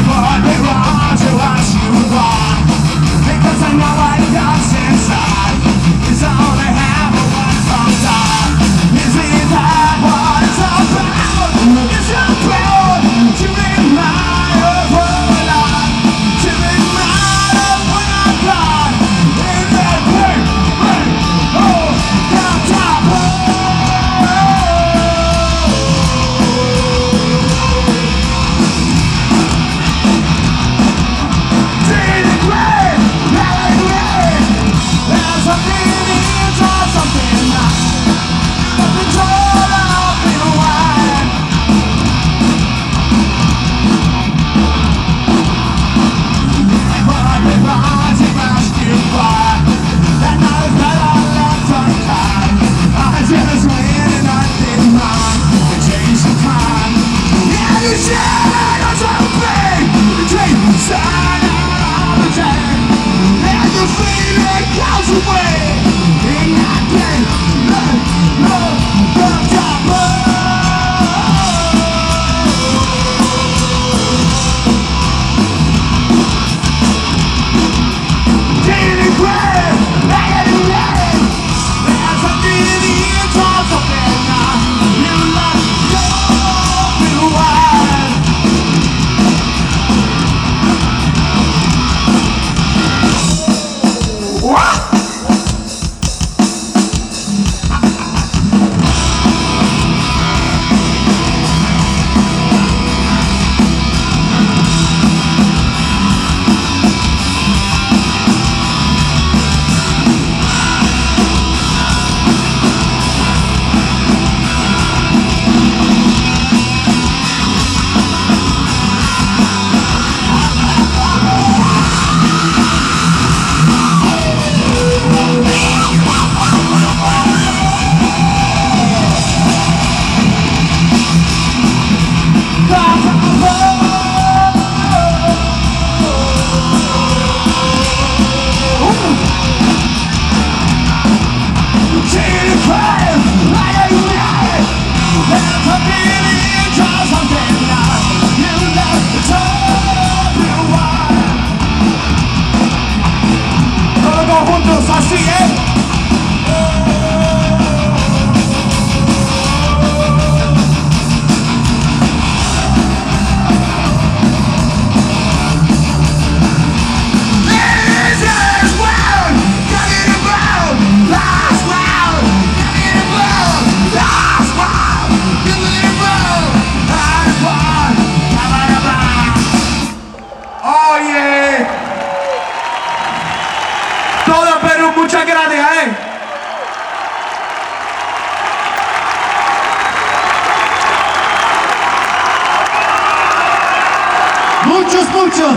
muchos.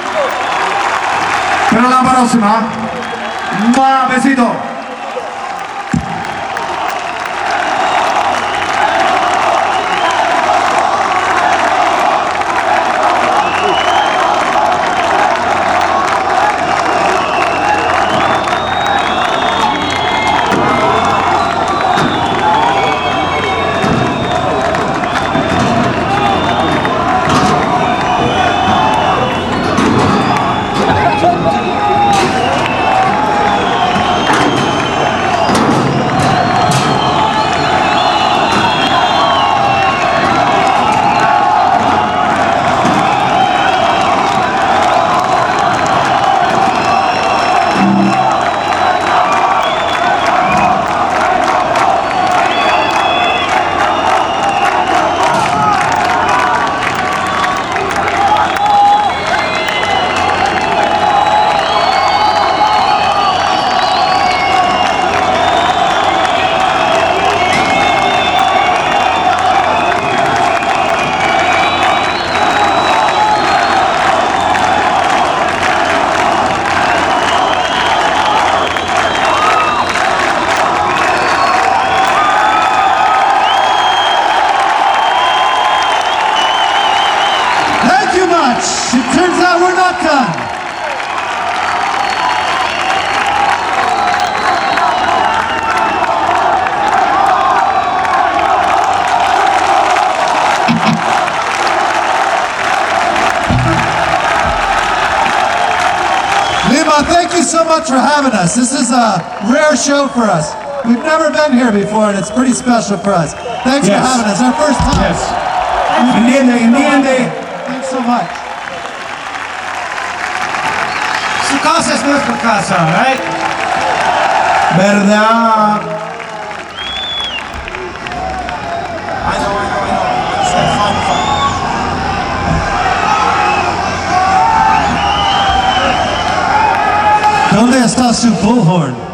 Pero la próxima. ¡Mua! Besito. It turns out we're not done. thank you so much for having us. This is a rare show for us. We've never been here before, and it's pretty special for us. Thanks for having us. Our first time. Yes. Entiende. Thanks so much. Su casa es nuestra casa, right? ¿Verdad? I know. It's like fun. ¿Dónde está su bullhorn?